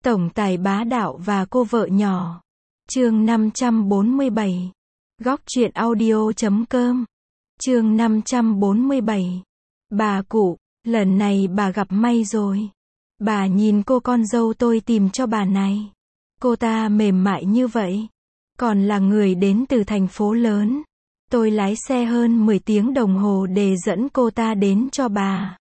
Tổng tài bá đạo và cô vợ nhỏ. Chương 547. Góc truyện audio.com. Chương 547. Bà cụ, lần này bà gặp may rồi. Bà nhìn cô con dâu tôi tìm cho bà này. Cô ta mềm mại như vậy. Còn là người đến từ thành phố lớn. Tôi lái xe hơn 10 tiếng đồng hồ để dẫn cô ta đến cho bà.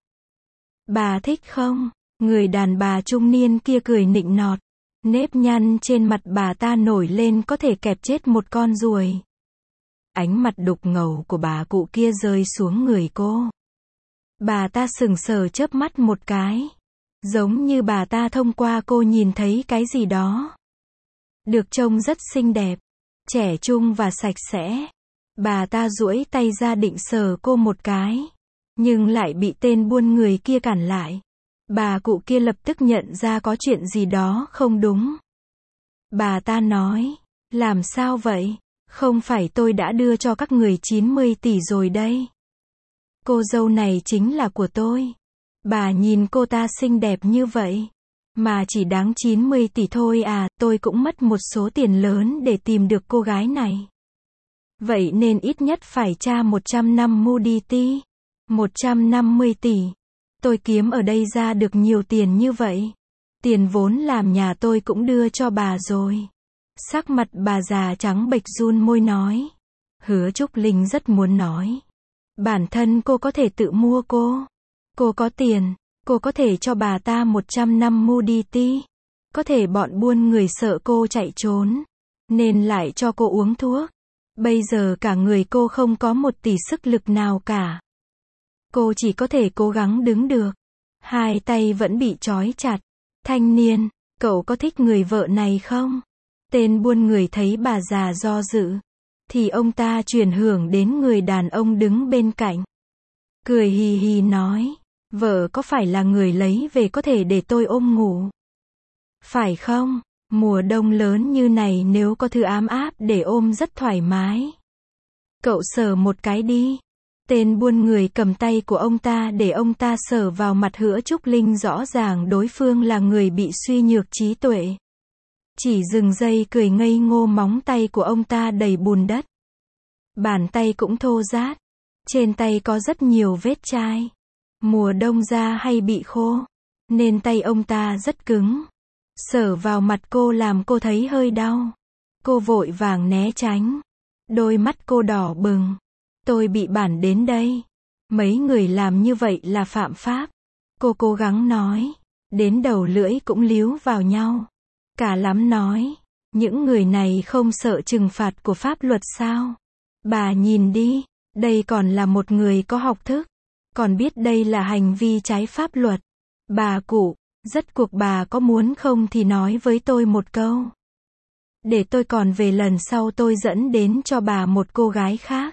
Bà thích không? Người đàn bà trung niên kia cười nịnh nọt. Nếp nhăn trên mặt bà ta nổi lên có thể kẹp chết một con ruồi. Ánh mặt đục ngầu của bà cụ kia rơi xuống người cô. Bà ta sững sờ chớp mắt một cái. Giống như bà ta thông qua cô nhìn thấy cái gì đó. Được trông rất xinh đẹp, trẻ trung và sạch sẽ. Bà ta duỗi tay ra định sờ cô một cái. Nhưng lại bị tên buôn người kia cản lại. Bà cụ kia lập tức nhận ra có chuyện gì đó không đúng. Bà ta nói, làm sao vậy? Không phải tôi đã đưa cho các người 90 tỷ rồi đây. Cô dâu này chính là của tôi. Bà nhìn cô ta xinh đẹp như vậy. Mà chỉ đáng 90 tỷ thôi à, tôi cũng mất một số tiền lớn để tìm được cô gái này. Vậy nên ít nhất phải tra 150 tỷ. 150 tỷ. Tôi kiếm ở đây ra được nhiều tiền như vậy. Tiền vốn làm nhà tôi cũng đưa cho bà rồi. Sắc mặt bà già trắng bệch run môi nói. Hứa Trúc Linh rất muốn nói. Bản thân cô có thể tự mua cô. Cô có tiền, cô có thể cho bà ta 150 tỷ. Có thể bọn buôn người sợ cô chạy trốn. Nên lại cho cô uống thuốc. Bây giờ cả người cô không có 1 tỷ sức lực nào cả. Cô chỉ có thể cố gắng đứng được. Hai tay vẫn bị trói chặt. Thanh niên, cậu có thích người vợ này không? Tên buôn người thấy bà già do dự. Thì ông ta chuyển hướng đến người đàn ông đứng bên cạnh. Cười hì hì nói. Vợ có phải là người lấy về có thể để tôi ôm ngủ? Phải không? Mùa đông lớn như này nếu có thứ ấm áp để ôm rất thoải mái. Cậu sờ một cái đi. Tên buôn người cầm tay của ông ta để ông ta sờ vào mặt Hứa Trúc Linh, rõ ràng đối phương là người bị suy nhược trí tuệ. Chỉ dừng giây cười ngây ngô, móng tay của ông ta đầy bùn đất. Bàn tay cũng thô rát. Trên tay có rất nhiều vết chai. Mùa đông da hay bị khô. Nên tay ông ta rất cứng. Sờ vào mặt cô làm cô thấy hơi đau. Cô vội vàng né tránh. Đôi mắt cô đỏ bừng. Tôi bị bản đến đây. Mấy người làm như vậy là phạm pháp. Cô cố gắng nói. Đến đầu lưỡi cũng líu vào nhau. Cả lắm nói. Những người này không sợ trừng phạt của pháp luật sao? Bà nhìn đi. Đây còn là một người có học thức. Còn biết đây là hành vi trái pháp luật. Bà cụ, rốt cuộc bà có muốn không thì nói với tôi một câu. Để tôi còn về lần sau tôi dẫn đến cho bà một cô gái khác.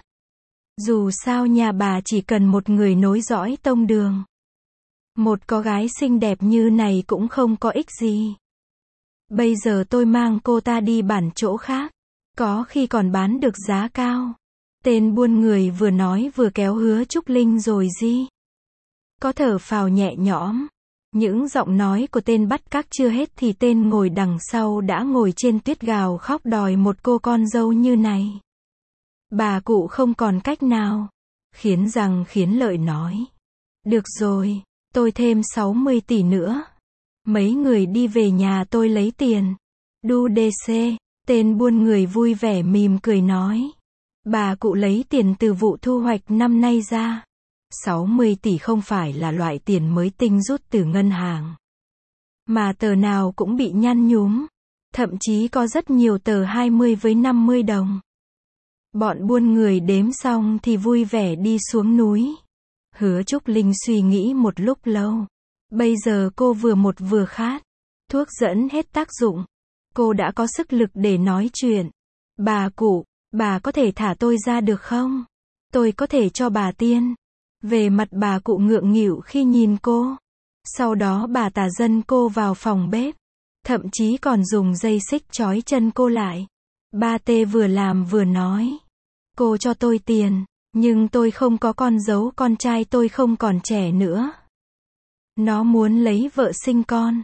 Dù sao nhà bà chỉ cần một người nối dõi tông đường. Một cô gái xinh đẹp như này cũng không có ích gì. Bây giờ tôi mang cô ta đi bản chỗ khác. Có khi còn bán được giá cao. Tên buôn người vừa nói vừa kéo Hứa Trúc Linh rồi gì. Có thở phào nhẹ nhõm. Những giọng nói của tên bắt cóc chưa hết thì tên ngồi đằng sau đã ngồi trên tuyết gào khóc đòi một cô con dâu như này. Bà cụ không còn cách nào. Khiến răng khiến lợi nói. Được rồi, tôi thêm 60 tỷ nữa. Mấy người đi về nhà tôi lấy tiền. Đu DC, tên buôn người vui vẻ mỉm cười nói. Bà cụ lấy tiền từ vụ thu hoạch năm nay ra. 60 tỷ không phải là loại tiền mới tinh rút từ ngân hàng. Mà tờ nào cũng bị nhăn nhúm. Thậm chí có rất nhiều tờ 20 với 50 đồng. Bọn buôn người đếm xong thì vui vẻ đi xuống núi. Hứa Trúc Linh suy nghĩ một lúc lâu. Bây giờ cô vừa một vừa khát. Thuốc dẫn hết tác dụng. Cô đã có sức lực để nói chuyện. Bà cụ, bà có thể thả tôi ra được không? Tôi có thể cho bà tiền. Về mặt bà cụ ngượng nghịu khi nhìn cô. Sau đó bà ta dẫn cô vào phòng bếp. Thậm chí còn dùng dây xích trói chân cô lại. Ba Tê vừa làm vừa nói. Cô cho tôi tiền, nhưng tôi không có con dâu, con trai tôi không còn trẻ nữa. Nó muốn lấy vợ sinh con.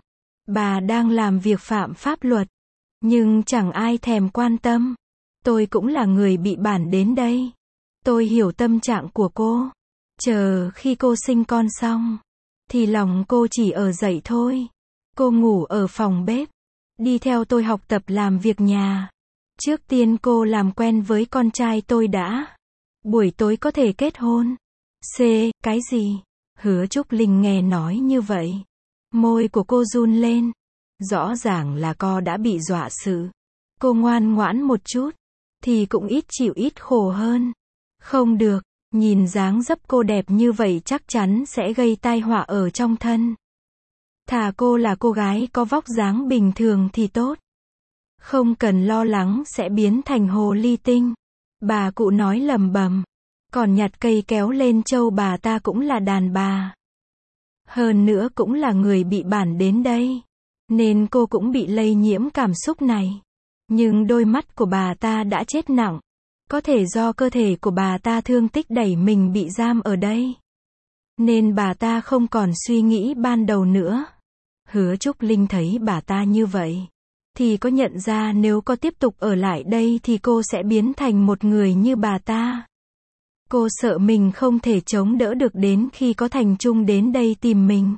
Bà đang làm việc phạm pháp luật. Nhưng chẳng ai thèm quan tâm. Tôi cũng là người bị bản đến đây. Tôi hiểu tâm trạng của cô. Chờ khi cô sinh con xong, thì lòng cô chỉ ở dậy thôi. Cô ngủ ở phòng bếp. Đi theo tôi học tập làm việc nhà. Trước tiên cô làm quen với con trai tôi đã. Buổi tối có thể kết hôn. Cái gì? Hứa Trúc Linh nghe nói như vậy. Môi của cô run lên. Rõ ràng là cô đã bị dọa sự. Cô ngoan ngoãn một chút, thì cũng ít chịu ít khổ hơn. Không được, nhìn dáng dấp cô đẹp như vậy chắc chắn sẽ gây tai họa ở trong thân. Thà cô là cô gái có vóc dáng bình thường thì tốt. Không cần lo lắng sẽ biến thành hồ ly tinh. Bà cụ nói lầm bầm. Còn nhặt cây kéo lên trâu bà ta cũng là đàn bà. Hơn nữa cũng là người bị bản đến đây. Nên cô cũng bị lây nhiễm cảm xúc này. Nhưng đôi mắt của bà ta đã chết nặng. Có thể do cơ thể của bà ta thương tích đẩy mình bị giam ở đây. Nên bà ta không còn suy nghĩ ban đầu nữa. Hứa Trúc Linh thấy bà ta như vậy. Thì có nhận ra nếu có tiếp tục ở lại đây thì cô sẽ biến thành một người như bà ta. Cô sợ mình không thể chống đỡ được đến khi có Thành Trung đến đây tìm mình.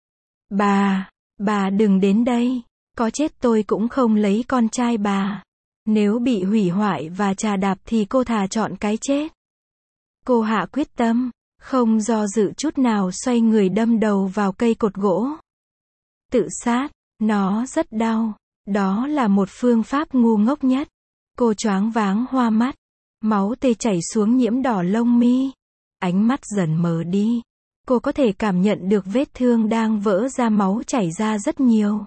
Bà đừng đến đây. Có chết tôi cũng không lấy con trai bà. Nếu bị hủy hoại và trà đạp thì cô thà chọn cái chết. Cô hạ quyết tâm, không do dự chút nào xoay người đâm đầu vào cây cột gỗ. Tự sát, nó rất đau. Đó là một phương pháp ngu ngốc nhất. Cô choáng váng hoa mắt. Máu tê chảy xuống nhiễm đỏ lông mi. Ánh mắt dần mờ đi. Cô có thể cảm nhận được vết thương đang vỡ ra, máu chảy ra rất nhiều.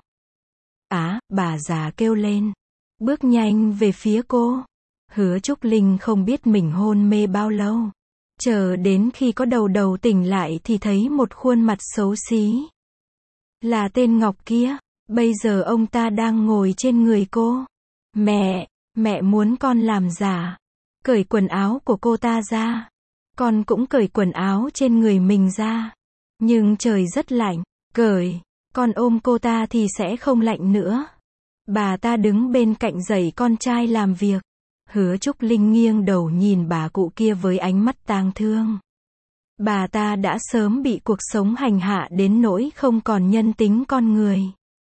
Bà già kêu lên. Bước nhanh về phía cô. Hứa Trúc Linh không biết mình hôn mê bao lâu. Chờ đến khi có đầu tỉnh lại thì thấy một khuôn mặt xấu xí. Là tên Ngọc kia. Bây giờ ông ta đang ngồi trên người cô. Mẹ muốn con làm giả. Cởi quần áo của cô ta ra. Con cũng cởi quần áo trên người mình ra. Nhưng trời rất lạnh. Cởi. Con ôm cô ta thì sẽ không lạnh nữa. Bà ta đứng bên cạnh dạy con trai làm việc. Hứa Trúc Linh nghiêng đầu nhìn bà cụ kia với ánh mắt tang thương. Bà ta đã sớm bị cuộc sống hành hạ đến nỗi không còn nhân tính con người.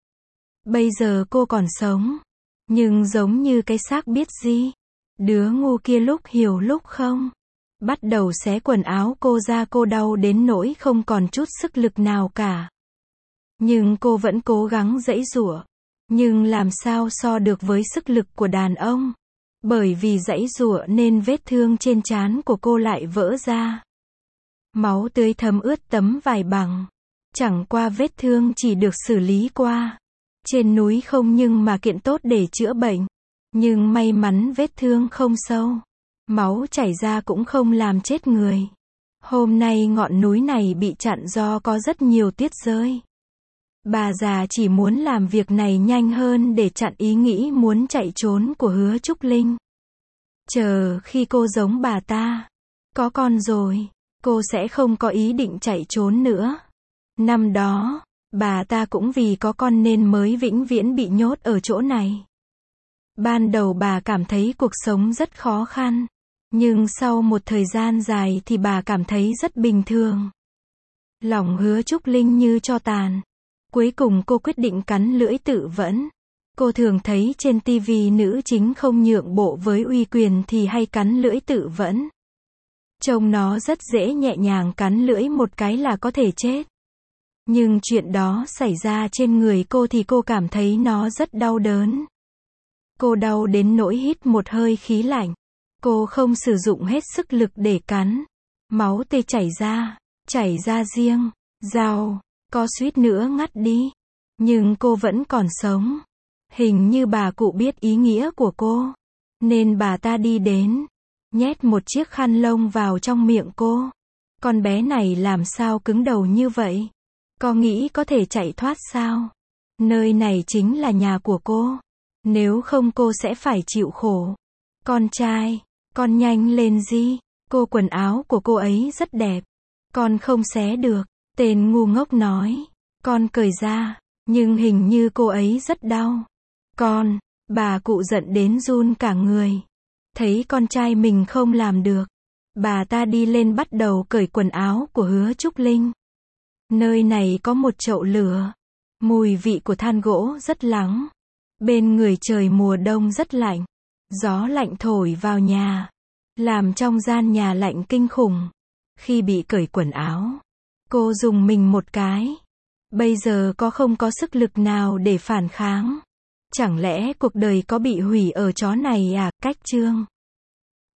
Bây giờ cô còn sống. Nhưng giống như cái xác biết gì. Đứa ngu kia lúc hiểu lúc không. Bắt đầu xé quần áo cô ra, cô đau đến nỗi không còn chút sức lực nào cả. Nhưng cô vẫn cố gắng giãy giụa. Nhưng làm sao so được với sức lực của đàn ông. Bởi vì giãy giụa nên vết thương trên trán của cô lại vỡ ra. Máu tươi thấm ướt tấm vải bằng. Chẳng qua vết thương chỉ được xử lý qua. Trên núi không nhưng mà kiện tốt để chữa bệnh. Nhưng may mắn vết thương không sâu. Máu chảy ra cũng không làm chết người. Hôm nay ngọn núi này bị chặn do có rất nhiều tuyết rơi. Bà già chỉ muốn làm việc này nhanh hơn để chặn ý nghĩ muốn chạy trốn của Hứa Trúc Linh. Chờ khi cô giống bà ta, có con rồi, cô sẽ không có ý định chạy trốn nữa. Năm đó, bà ta cũng vì có con nên mới vĩnh viễn bị nhốt ở chỗ này. Ban đầu bà cảm thấy cuộc sống rất khó khăn. Nhưng sau một thời gian dài thì bà cảm thấy rất bình thường. Lòng Hứa Trúc Linh như tro tàn. Cuối cùng cô quyết định cắn lưỡi tự vẫn. Cô thường thấy trên TV nữ chính không nhượng bộ với uy quyền thì hay cắn lưỡi tự vẫn. Trông nó rất dễ, nhẹ nhàng cắn lưỡi một cái là có thể chết. Nhưng chuyện đó xảy ra trên người cô thì cô cảm thấy nó rất đau đớn. Cô đau đến nỗi hít một hơi khí lạnh. Cô không sử dụng hết sức lực để cắn. Máu tê chảy ra riêng. Dao, có suýt nữa ngắt đi. Nhưng cô vẫn còn sống. Hình như bà cụ biết ý nghĩa của cô. Nên bà ta đi đến. Nhét một chiếc khăn lông vào trong miệng cô. Con bé này làm sao cứng đầu như vậy? Có nghĩ có thể chạy thoát sao? Nơi này chính là nhà của cô. Nếu không cô sẽ phải chịu khổ. Con trai, con nhanh lên đi. Quần áo của cô ấy rất đẹp. Con không xé được. Tên ngu ngốc nói. Con cởi ra. Nhưng hình như cô ấy rất đau. Con, bà cụ giận đến run cả người. Thấy con trai mình không làm được. Bà ta đi lên bắt đầu cởi quần áo của Hứa Trúc Linh. Nơi này có một chậu lửa. Mùi vị của than gỗ rất lắng. Bên người trời mùa đông rất lạnh. Gió lạnh thổi vào nhà. Làm trong gian nhà lạnh kinh khủng. Khi bị cởi quần áo, cô rùng mình một cái. Bây giờ không có sức lực nào để phản kháng. Chẳng lẽ cuộc đời có bị hủy ở chỗ này à? Cách chương